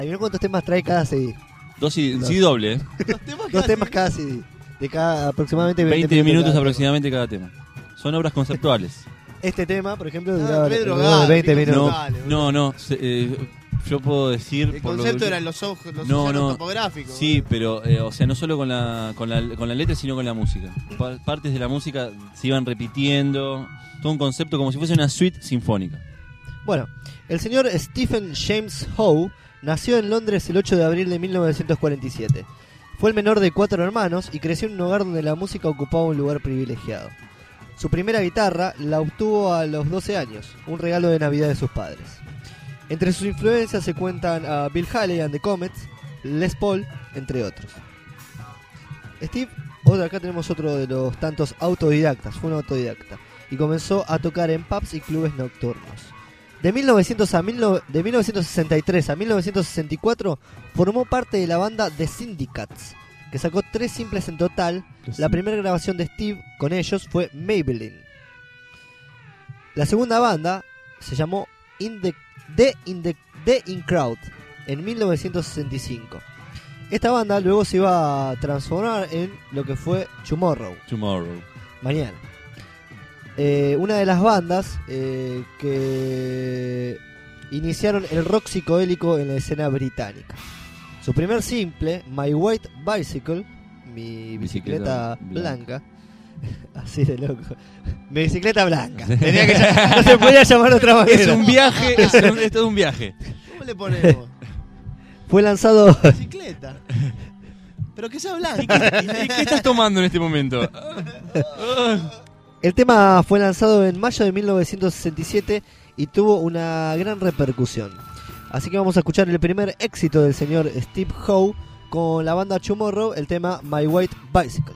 Adivina cuántos temas trae cada CD. Sí, doble, ¿eh? Dos temas cada CD. De cada aproximadamente 20 minutos cada aproximadamente cada tema. Son obras conceptuales. Este tema, por ejemplo, duraba re alrededor drogado, de 20 minutos. No. Yo puedo decir... El por lo concepto que- eran los ojos No. topográficos. Sí, pero, o sea, no solo con la letra, sino con la música. Partes de la música se iban repitiendo. Todo un concepto como si fuese una suite sinfónica. Bueno, el señor Stephen James Howe nació en Londres el 8 de abril de 1947. Fue el menor de 4 hermanos y creció en un hogar donde la música ocupaba un lugar privilegiado. Su primera guitarra la obtuvo a los 12 años, un regalo de Navidad de sus padres. Entre sus influencias se cuentan a Bill Haley and the Comets, Les Paul, entre otros. Steve, acá tenemos otro de los tantos autodidactas, fue un autodidacta, y comenzó a tocar en pubs y clubes nocturnos. De 1963 a 1964 formó parte de la banda The Syndicats, que sacó 3 simples en total. La primera grabación de Steve con ellos fue Maybelline. La segunda banda se llamó The In Crowd en 1965. Esta banda luego se iba a transformar en lo que fue Tomorrow. Mañana. Una de las bandas que iniciaron el rock psicodélico en la escena británica. Su primer simple, My White Bicycle, mi bicicleta blanca, así de loco, mi bicicleta blanca, tenía que no se podía llamar de otra manera. Es un viaje, esto es un viaje. ¿Cómo le ponemos? Fue lanzado... Bicicleta. Pero que sea blanca. ¿Y qué estás tomando en este momento? El tema fue lanzado en mayo de 1967 y tuvo una gran repercusión. Así que vamos a escuchar el primer éxito del señor Steve Howe con la banda Tomorrow, el tema My White Bicycle.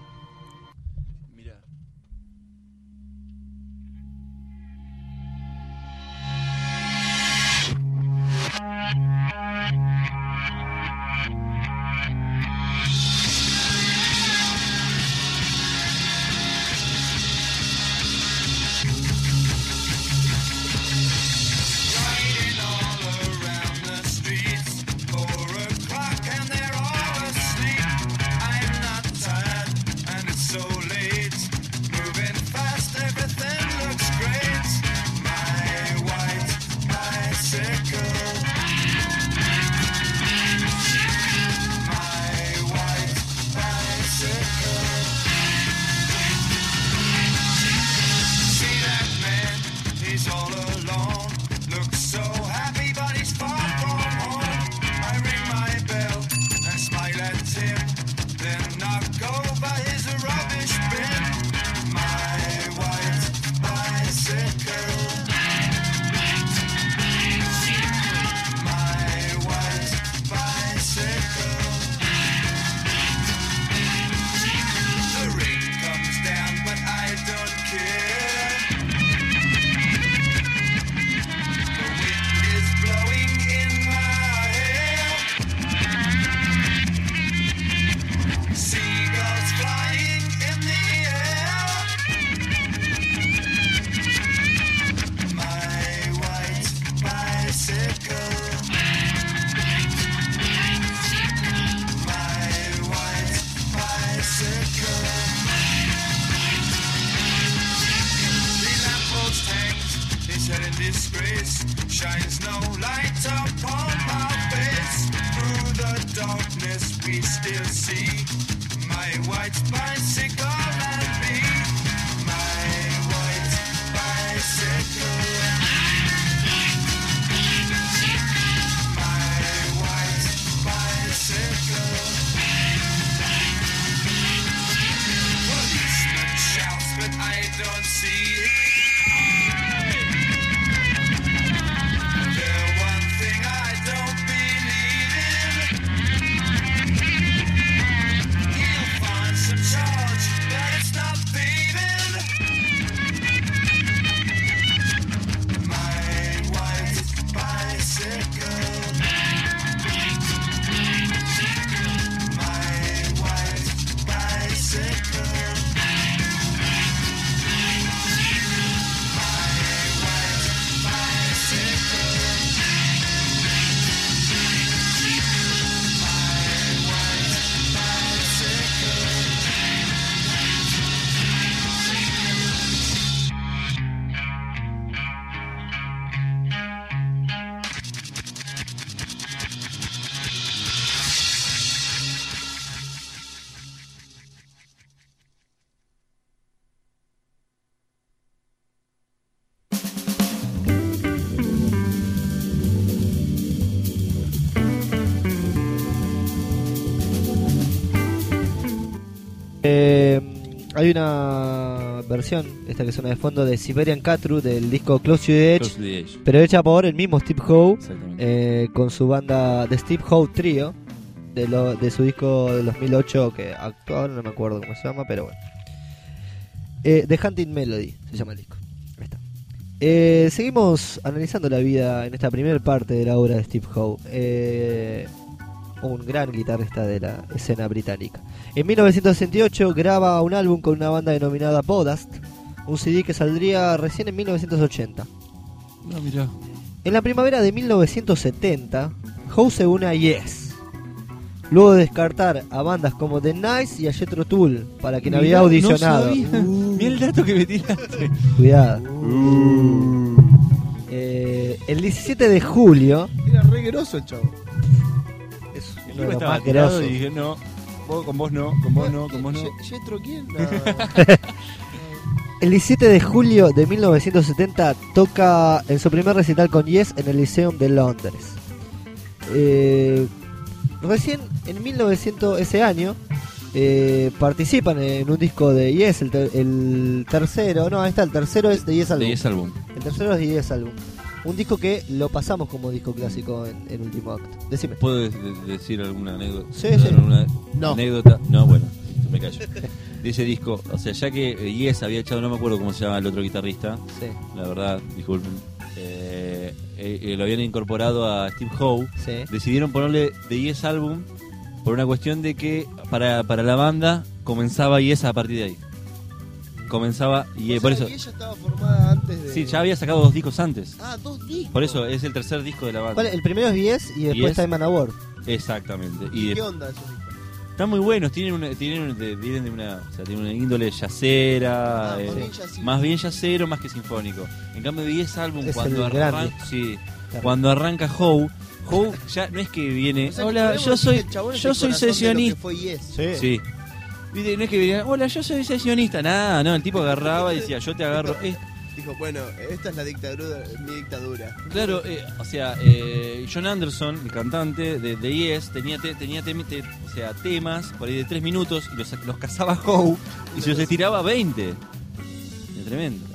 Some Hay una versión, esta que suena de fondo, de Siberian Catru del disco Close to the Edge, Close to the Edge. pero hecha por el mismo Steve Howe, Exactamente. con su banda The Steve Howe Trio, de su disco del 2008, que ahora no me acuerdo cómo se llama, pero bueno. The Hunting Melody se llama el disco. Ahí está. Seguimos analizando la vida en esta primera parte de la obra de Steve Howe, un gran guitarrista de la escena británica. En 1968 graba un álbum con una banda denominada Bodast, un CD que saldría recién en 1980. No, mirá. En la primavera de 1970, Howe se une a Yes, luego de descartar a bandas como The Nice y a Jethro Tull, para quien había audicionado. No sabía. Mirá el dato que me tiraste. Cuidado. El 17 de julio, Era re groso el chavo. es El uno de tipo los estaba más tirado grosos. y dije, no, con vos no, con vos no, con vos no. ¿Yetro quién? No. El 17 de julio de 1970 toca en su primer recital con Yes en el Lyceum de Londres. Recién en 1900, ese año, participan en un disco de Yes, el tercero, no, ahí está, el tercero es de Yes Album. De ese álbum. El tercero es de Yes Album. Un disco que lo pasamos como disco clásico en Último Acto. Decime. ¿Puedo decir alguna anécdota? Sí, sí. ¿Alguna No. anécdota? No, bueno, me callo. De ese disco, o sea, ya que Yes había echado, no me acuerdo cómo se llama el otro guitarrista, Sí, la verdad, disculpen, lo habían incorporado a Steve Howe, sí. decidieron ponerle The Yes Album por una cuestión de que para la banda comenzaba Yes a partir de ahí. Comenzaba Yes, por eso. Y ella estaba formada antes de. Sí, ya había sacado 2 discos antes. Ah, 2 discos. Por eso es el tercer disco de la banda. ¿Cuál? El primero es Yes y después Yes. Time and Award. Exactamente. ¿Y Y qué onda esos discos? están muy buenos, tienen de una, o sea, tienen una índole yacera, Ah, más bien jazzista. más bien yacero más que sinfónico. En cambio de Yes Album, Es cuando el grande. arranca, sí, cuando arranca Howe ya no es que viene, O sea, que hola, podemos yo decir soy que el chabón es yo el soy corazón de lo que sesionista. fue Yes. Sí. Viste, no es que viene, hola, yo soy sesionista. Nada, no, el tipo agarraba y decía, yo te agarro esto. Dijo, bueno, esta es la dictadura, mi dictadura. Claro, o sea, John Anderson, el cantante de Yes, tenía temas por ahí de 3 minutos y los cazaba Howe y se los estiraba 20. Es tremendo.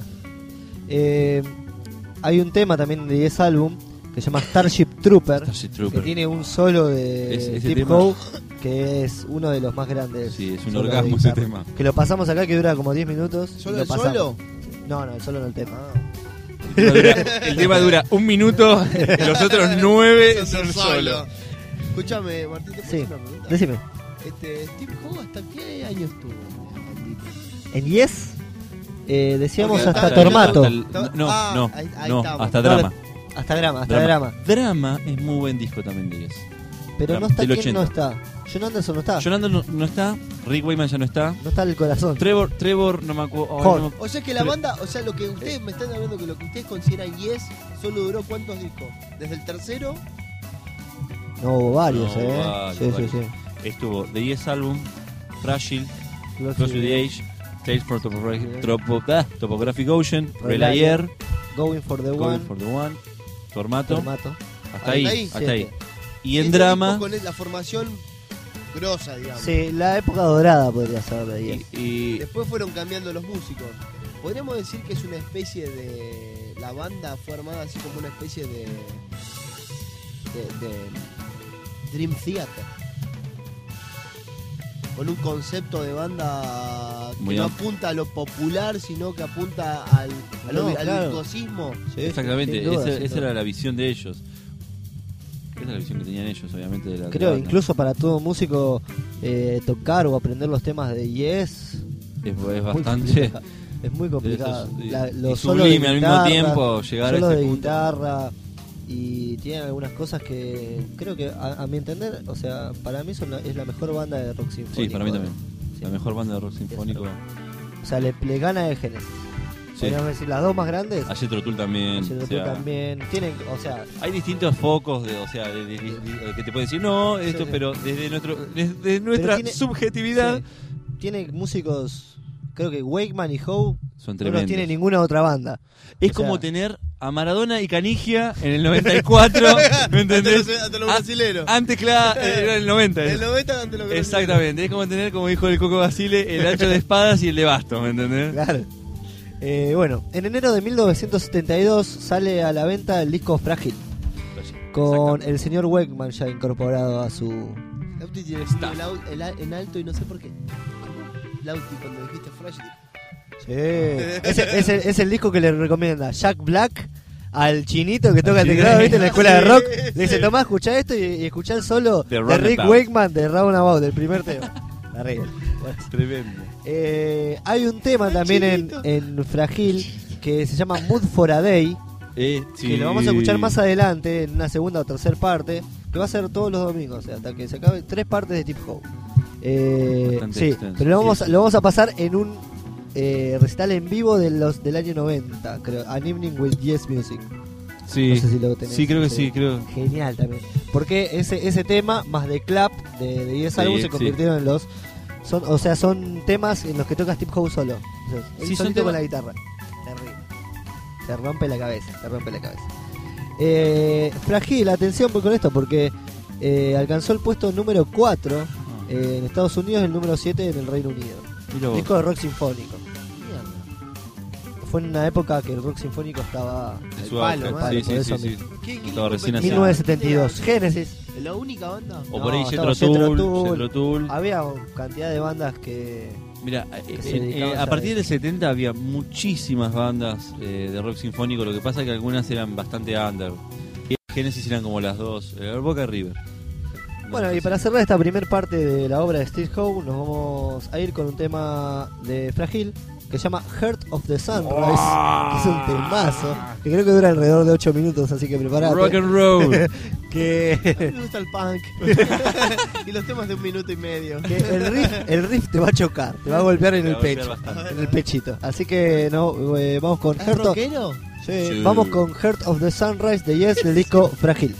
Hay un tema también de Yes Album que se llama Starship Trooper, Starship que Trooper. tiene un solo de Ese Steve tema- Howe, que es uno de los más grandes. Sí, es un solos de orgasmo ese guitarra. tema. Que lo pasamos acá, que dura como 10 minutos. y ¿Solo lo el pasamos. solo? No, el solo no, el tema. El tema dura 1 minuto y los otros 9 Son son solo. solos. Escúchame, Martín, ¿te puedo Sí, hacer una pregunta? decime. Steve Howe, ¿hasta qué año estuvo? En Yes decíamos Porque hasta está- Tormato. No, ahí no, estamos. hasta Drama. Hasta Drama. Drama es muy buen disco también de Yes. Pero Drama, no está, del ¿quién 80. no está? John Anderson no está. John Anderson no está, Rick Wakeman ya no está, No está el corazón. Trevor no me acuerdo. Horn. O sea que la banda, o sea, lo que ustedes me están hablando, que lo que ustedes consideran Yes, solo duró ¿cuántos discos? ¿Desde el tercero? No, hubo varios, No, ¿eh? varios, sí, sí, sí. Estuvo The Yes Album, Fragile, Close Close to the Age, Tales for Topographic Ocean, Relayer, Going for the Going One. for the One, Tormato, Tormato. hasta Ahí, ahí, hasta ahí. siete. Y en Ese drama, disco con la formación grosa, digamos. Sí, la época dorada podría ser de Yes. y Después fueron cambiando los músicos. Podríamos decir que es una especie de. La banda fue armada así como una especie de Dream Theater. Con un concepto de banda que Muy no amplio. apunta a lo popular, sino que apunta al No, claro. virtuosismo. Sí, exactamente, sin duda, sin esa duda. era la visión de ellos. Esa era la visión que tenían ellos, obviamente, de la Creo, banda. incluso para todo músico tocar o aprender los temas de Yes Es muy bastante. complicado. Es muy complicado. y Los sublime solos de al mismo guitarra, tiempo llegar a solos ese de punto. guitarra, y tienen algunas cosas que creo que a mi entender, o sea, para mí es la mejor banda de rock sinfónico. Sí, para mí también. Sí. La mejor banda de rock sinfónico. O sea, le gana el Genesis. Sí. Podríamos decir las dos más grandes. A Jethro Tull también. Jethro o Tull sea, también tienen, o sea, hay distintos focos de, o sea, que te pueden decir no, esto, Sí, sí. pero desde nuestra tiene- subjetividad sí, tiene músicos, creo que Wakeman y Howe son no los tremendos. tiene ninguna otra banda. Es o como sea- tener a Maradona y Canigia en el 94, ¿me entendés? Ante los brasileros. Antes, claro, era el 90. El 90 ante los brasileros. Exactamente, es como tener, como dijo el Coco Basile, el hacha de espadas y el de bastos, ¿me entendés? Claro. Bueno, en enero de 1972 sale a la venta el disco Frágil, con el señor Wakeman ya incorporado a su... Lauti tiene en alto y no sé por qué. Lauti, cuando dijiste Frágil. Sí. Es el disco que le recomienda Jack Black al chinito que toca el teclado, ¿viste? En la escuela de rock. Le dice, tomá, escuchá esto y escuchá el solo de Rick Wakeman de Roundabout, del primer tema. Arriba. Tremendo. Hay un tema también en Frágil que se llama Mood for a Day, Sí. que lo vamos a escuchar más adelante en una segunda o tercera parte, que va a ser todos los domingos, o sea, hasta que se acabe 3 partes de Tip Hope. Sí, extenso. pero lo vamos a pasar en un recital en vivo del año 90, creo, An Evening with Yes Music. Sí, No sé si lo tenés. sí, creo que sí, creo. Genial también. Porque ese tema, más de Clap, de 10 álbumes, se convirtieron en los... Son temas en los que toca Steve Howe solo. O sea, él Sí, son solito con temas- la guitarra. Terrible. Te rompe la cabeza, Frágil, atención con esto, porque alcanzó el puesto número 4 en Estados Unidos y el número 7 en el Reino Unido. Mira vos. Disco de rock sinfónico. Fue en una época que el rock sinfónico estaba En El su palo, auge. madre, Sí, por sí, eso sí, sí. mismo. ¿Qué Estaba recién nacido. 1972. Génesis. ¿Es la única banda? O por ahí No, Jethro estaba Jethro Tull. Tull. Jethro Tull. Había cantidad de bandas que... Mira, se dedicaban a a partir eso. del 70 había muchísimas bandas de rock sinfónico. Lo que pasa es que algunas eran bastante under. Y Genesis eran como las dos, Boca y River. Bueno, y para cerrar esta primer parte de la obra de Steve Howe, nos vamos a ir con un tema de Frágil que se llama Heart of the Sunrise, que es un temazo, que creo que dura alrededor de 8 minutos, así que preparate. Rock and roll. A mí que, me gusta el punk. Y los temas de 1 minuto y medio. que el riff te va a chocar, te va a golpear en Te el va a golpear pecho, bastante. en el pechito. Así que no, vamos con ¿Es Heart of, rockero? sí, Sí. vamos con Heart of the Sunrise de Yes del disco Frágil.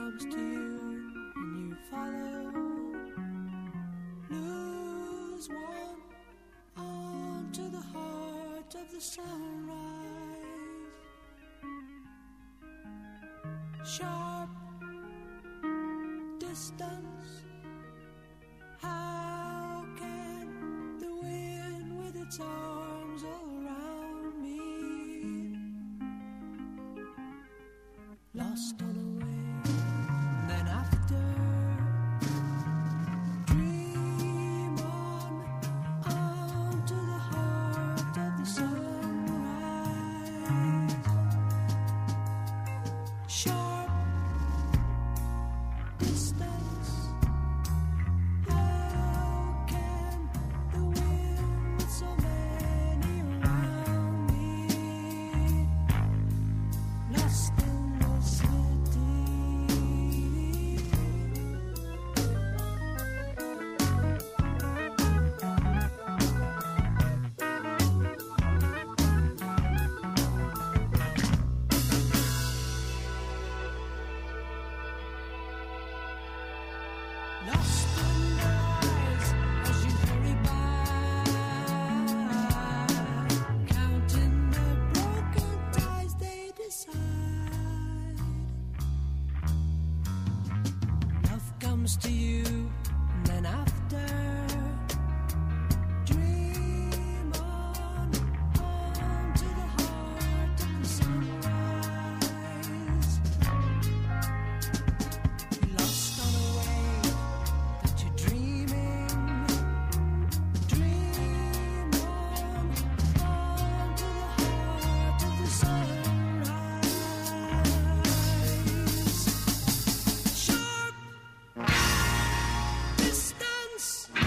comes to you and you follow. Lose one onto the heart of the sunrise. Sharp distance. How can the wind with its arms all around me? Lost on a wave, and then after, dream on to the heart of the sunrise. Sharp distance. How can the wind with so many around me? Lost in the city. Lost in their eyes as you hurry by, counting the broken ties they decide. Love comes to you, and then after, dream on to the heart of the sunrise. Lost on a wave that you're dreaming. Dream on to the heart of the sunrise. Sharp distance.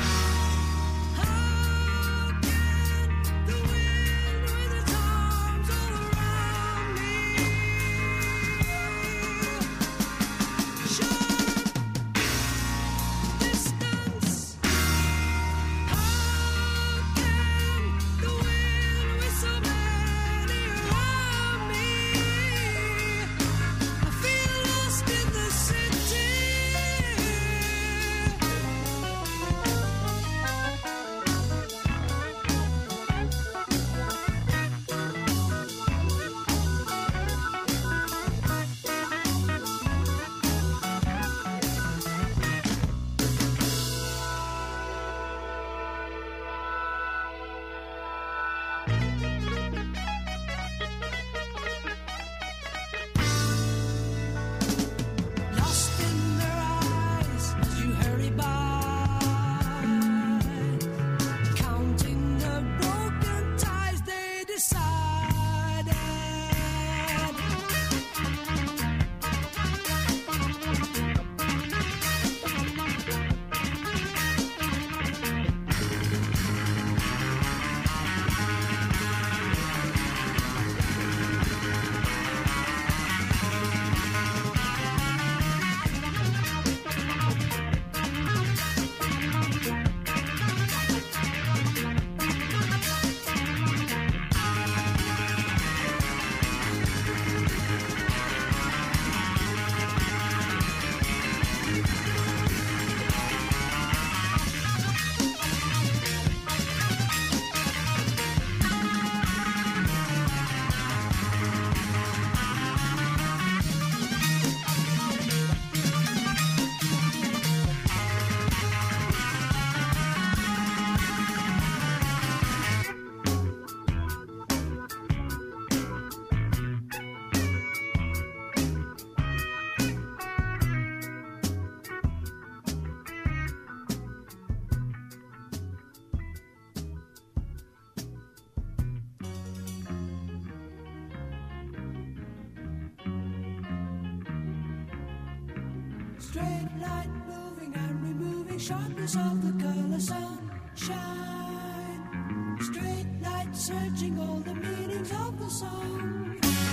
How can the wind with its arms all around me? Sharp distance. How can the wind with so many around me? I feel lost in the city. Lost in their eyes as you hurry by, counting the broken ties they decided. Straight light moving and removing sharpness of the color sunshine. Straight light searching all the meanings of the song.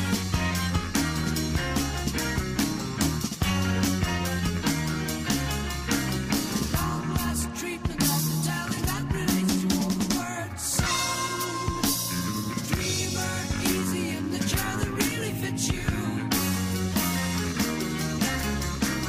Long last treatment of the talent that relates to all the words sung. Dreamer, easy in the chair that really fits you.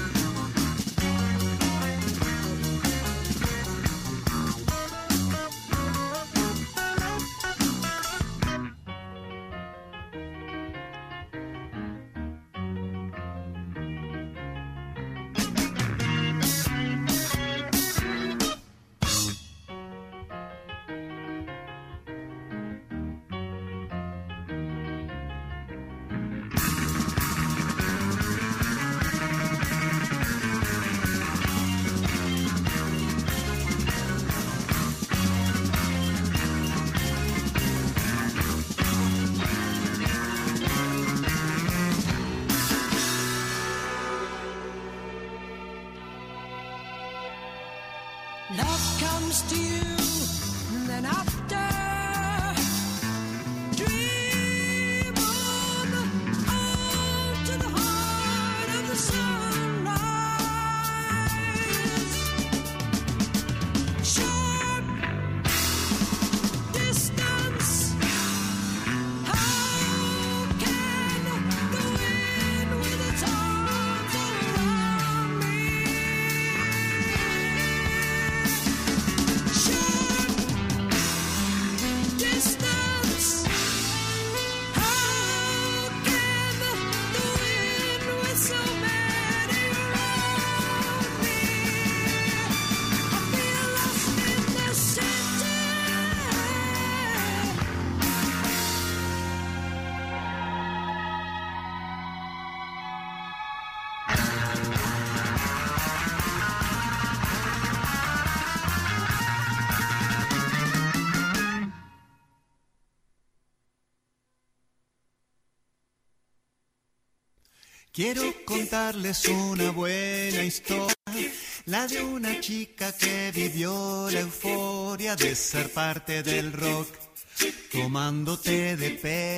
Quiero contarles una buena historia, la de una chica que vivió la euforia de ser parte del rock, tomando té de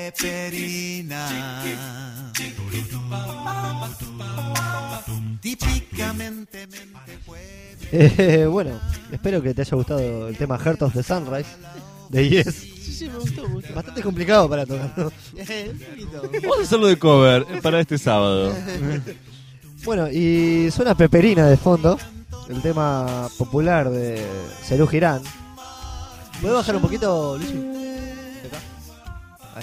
peperina. Típicamente Bueno, espero que te haya gustado el tema Heart of the Sunrise de Yes. Sí, me gustó. Bastante complicado para tocar, ¿no? Un poquito. Vamos a hacerlo de cover para este sábado. Bueno, y suena Peperina de fondo, el tema popular de Serú Girán. ¿Puedes bajar un poquito, Luis? Acá. Ahí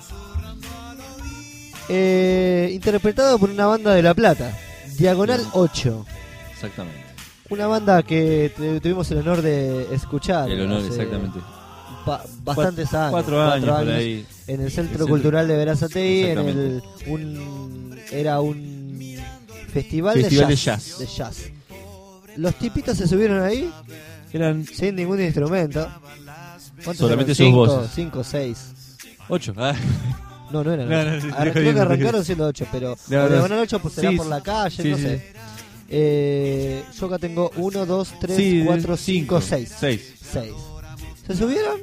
está. Interpretado por una banda de La Plata, Diagonal 8. Exactamente. Una banda que tuvimos el honor de escuchar. El honor, hace exactamente. Bastantes años. 4 años por ahí. En el Centro El Cultural de Verazategui, Exactamente. era un festival, de de jazz. jazz. Los tipitos se subieron ahí Eran sin ningún instrumento. ¿Cuántos solamente eran? sus voces. 5, 6. 8. No eran. No, 8. no, sí, Creo que jodiendo, arrancaron siendo 8, pero No, no, Diagonal 8 pues será sí, por la calle, sí, no sí. sé. Yo acá tengo 1, 2, 3, Sí, 4, 5, 6. 6. 6. ¿Se subieron?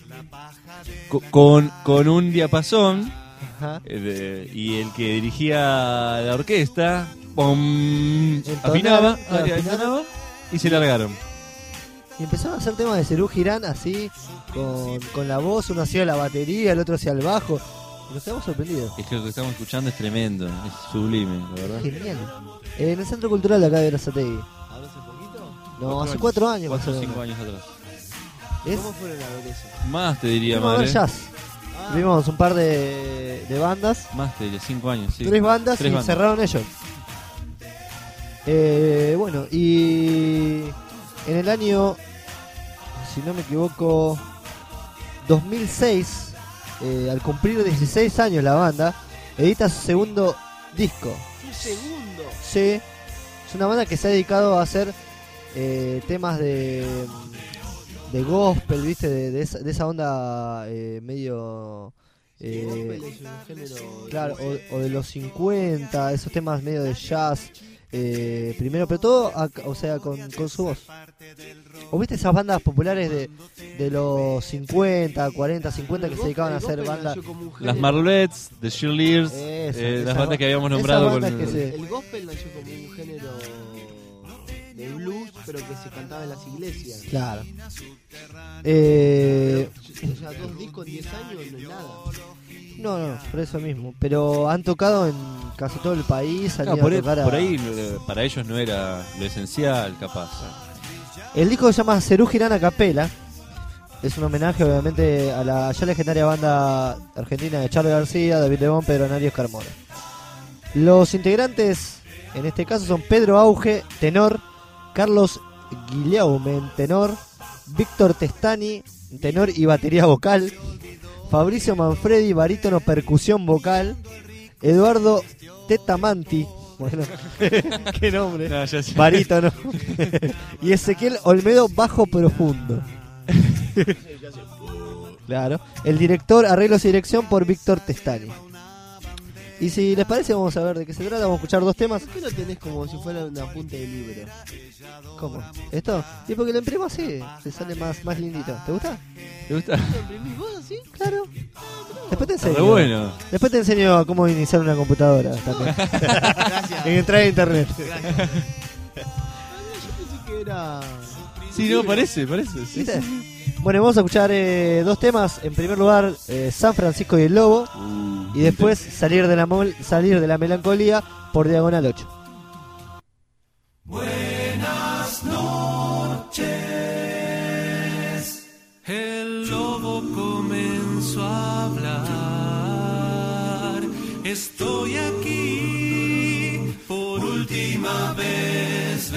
Con un diapasón Ajá. y el que dirigía la orquesta ¡pum! Entonaron, afinaba, claro, afinaba y se largaron. Y empezaron a hacer temas de Serú Girán así, con la voz, uno hacía la batería, el otro hacía el bajo. Y nos quedamos sorprendidos. Es que lo que estamos escuchando es tremendo, es sublime, la verdad. Genial. En el Centro Cultural de acá de Verazategui. ¿Ahora hace poquito? No, hace 4 años. 4 o más 5 menos. años atrás. Es, ¿Cómo fueron a ver eso? Más te diría, fuimos a ver madre. jazz. Ah, Vimos un par de bandas. Más te diría, 5 años, sí. 3 bandas Tres y bandas. cerraron ellos. Bueno, y en el año, si no me equivoco, 2006, al cumplir 16 años la banda, edita su segundo disco. un segundo. Sí, es una banda que se ha dedicado a hacer temas de gospel, ¿viste? De esa onda medio... Gospel es un género. Claro, o de los 50, esos temas medio de jazz. Primero, pero todo, o sea, con su voz. ¿O viste esas bandas populares de los 50, 40, 50 que se dedicaban a hacer bandas? Las Marlettes, The Cheerleaders, Esas las bandas que habíamos esas nombrado con bandas que se- El gospel nació como un género de blues, pero que se cantaba en las iglesias. Claro. O sea, 2 discos en 10 años no es nada. No, por eso mismo. Pero han tocado en casi todo el país. Han Claro, ido por, a tocar a- por ahí para ellos no era lo esencial, capaz. El disco se llama Serú Girán a Capela. Es un homenaje, obviamente, a la ya legendaria banda argentina de Charly García, David Lebón, Pedro Anari y Oscar Mora. Los integrantes, en este caso, son Pedro Auge, tenor, Carlos Guillaume, tenor, Víctor Testani, tenor y batería vocal, Fabricio Manfredi, barítono, percusión vocal, Eduardo Tetamanti, bueno, qué nombre, No, ya sé. barítono, y Ezequiel Olmedo, bajo profundo. Claro, el director, arreglos y dirección por Víctor Testani. Y si les parece, vamos a ver de qué se trata. Vamos a escuchar 2 temas. ¿Por qué lo tenés como si fuera un apunte de libro? ¿Cómo? ¿Esto? Y porque lo imprimo así, se sale más lindito. ¿Te gusta? ¿Te gusta? ¿Lo imprimís vos así? Claro. Después te Está enseño. re bueno. Después te enseño cómo iniciar una computadora también. Gracias. En entrar a internet. Yo pensé que era. Sí, no, parece. Sí, ¿Viste? sí. Bueno, vamos a escuchar 2 temas. En primer lugar, San Francisco y el Lobo. Y después salir de la melancolía por Diagonal 8. El lobo comenzó a hablar. Estoy aquí por última vez,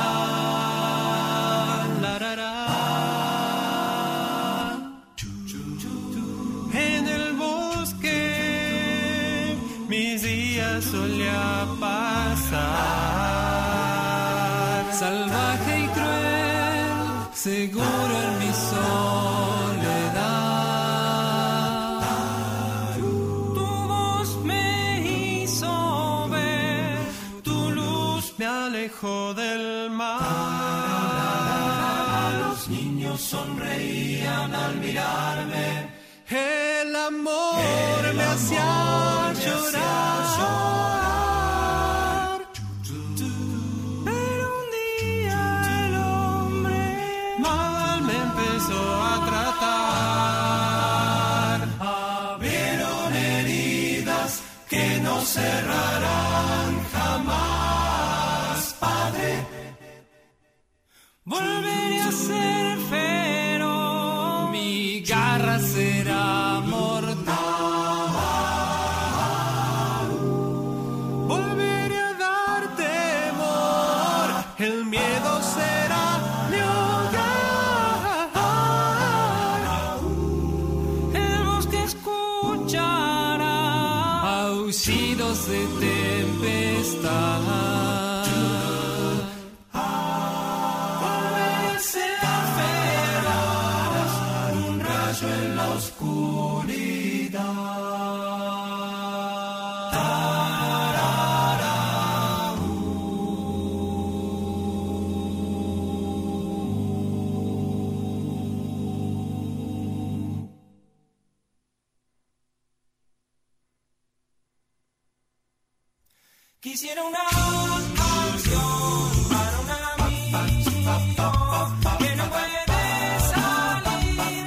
verán. La, ra, ra. En el bosque mis días solía pasar. Salvaje y cruel, seguro en mi soledad. Tu voz me hizo ver sonreían al mirarme. El amor me hacía llorar. Pero un día el hombre mal me empezó a tratar. Abrieron heridas que no cerrarán jamás, Padre. Volveré a ser feroz, mi garra será mortal. Volveré a dar temor, el miedo será mi hogar. El bosque escuchará aullidos de tempestad. En la oscuridad. Quisiera una